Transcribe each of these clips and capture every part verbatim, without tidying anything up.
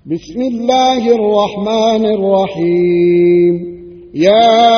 بسم الله الرحمن الرحيم. يا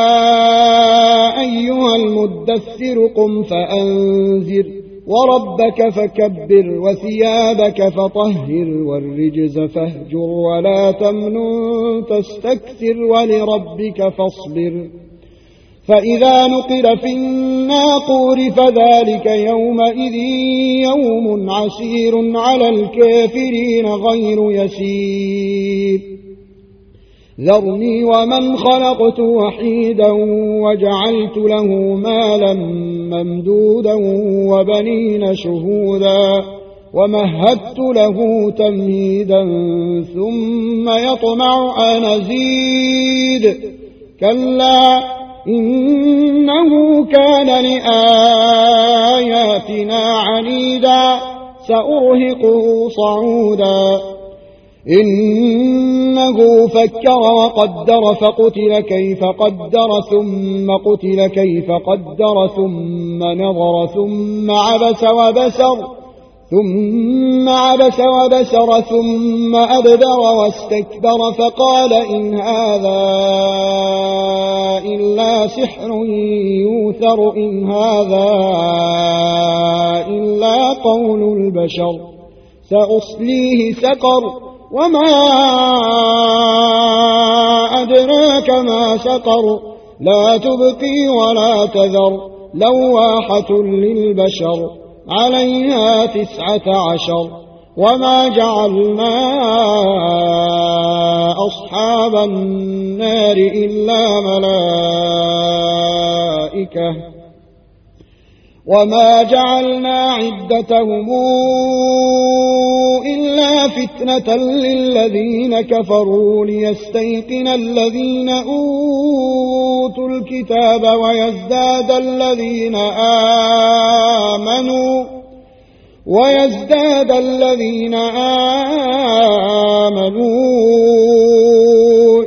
أيها المدثر قم فأنذر وربك فكبر وثيابك فطهر والرجز فاهجر ولا تمنن تستكثر ولربك فاصبر. فإذا نقر في الناقور فذلك يومئذ يوم عسير على الكافرين غير يسير. ذرني ومن خلقت وحيدا وجعلت له مالا ممدودا وبنين شهودا ومهدت له تمهيدا ثم يطمع أن أزيد. كلا إنه كان لآياتنا عنيدا سأرهقه صعودا. إنه فكر وقدر فقتل كيف قدر ثم قتل كيف قدر ثم نظر ثم عبس وبسر ثم عبس وبسر ثم أدبر واستكبر فقال إن هذا إلا سحر يوثر إن هذا إلا قول البشر. سأصليه سقر وما أدراك ما سقر لا تبقي ولا تذر لواحة للبشر عليها تسعة عشر. وما جعلنا أصحاب النار إلا ملائكة وما جعلنا عدتهم إلا فتنة للذين كفروا ليستيقن الذين أوتوا الكتاب ويزداد الذين آمنوا ويزداد الذين آمنوا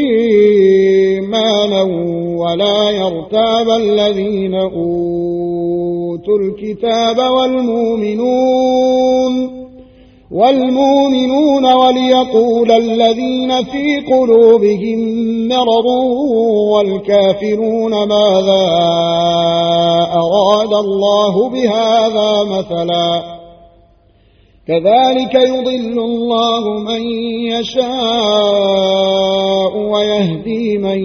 إيمانا ولا يرتاب الذين أوتوا الكتاب والمؤمنون والمؤمنون وليقول الذين في قلوبهم مرض والكافرون ماذا أراد الله بهذا مثلا. كذلك يضل الله من يشاء ويهدي من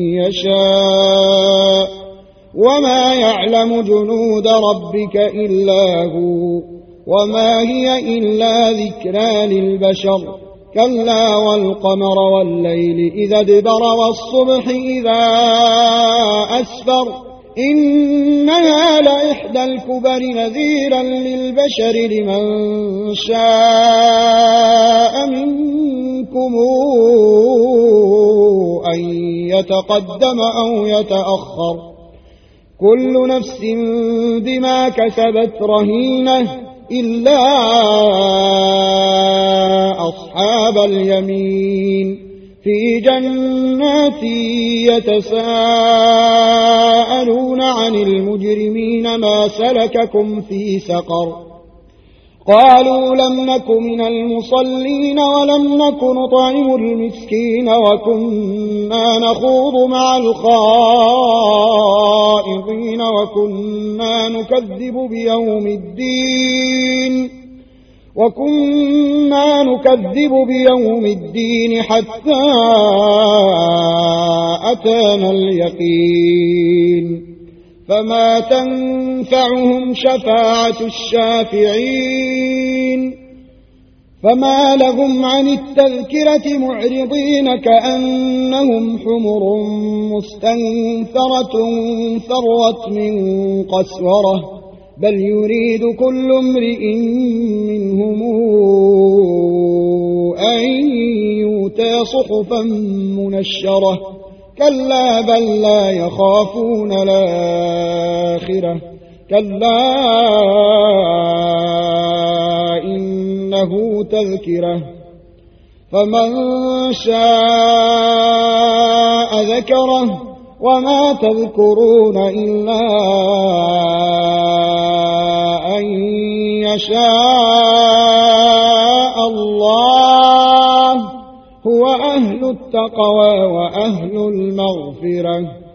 يشاء وما يعلم جنود ربك إلا هو وما هي إلا ذكرى للبشر. كلا والقمر والليل إذا ادبر والصبح إذا أسفر إنها لإحدى الكبر نذيرا للبشر لمن شاء منكم أن يتقدم أو يتأخر. كل نفس بما كسبت رهينة إلا أصحاب اليمين في جنات يتساءلون عن المجرمين ما سلككم في سقر. قالوا لم نك من المصلين ولم نك نطعم المسكين وكنا نخوض مع الخائضين وكنا نكذب بيوم الدين وكنا نكذب بيوم الدين حتى أتانا اليقين. فما تنفعهم شفاعة الشافعين. فما لهم عن التذكرة معرضين كأنهم حمر مستنفرة فرت من قسورة بل يريد كل امرئ منهم أن يؤتى صحفا منشرة. كلا بل لا يخافون الآخرة. كلا إنه تذكرة فمن شاء ذكره وما تذكرون إلا أن يشاء الله هو أهل التقوى وأهل المغفرة.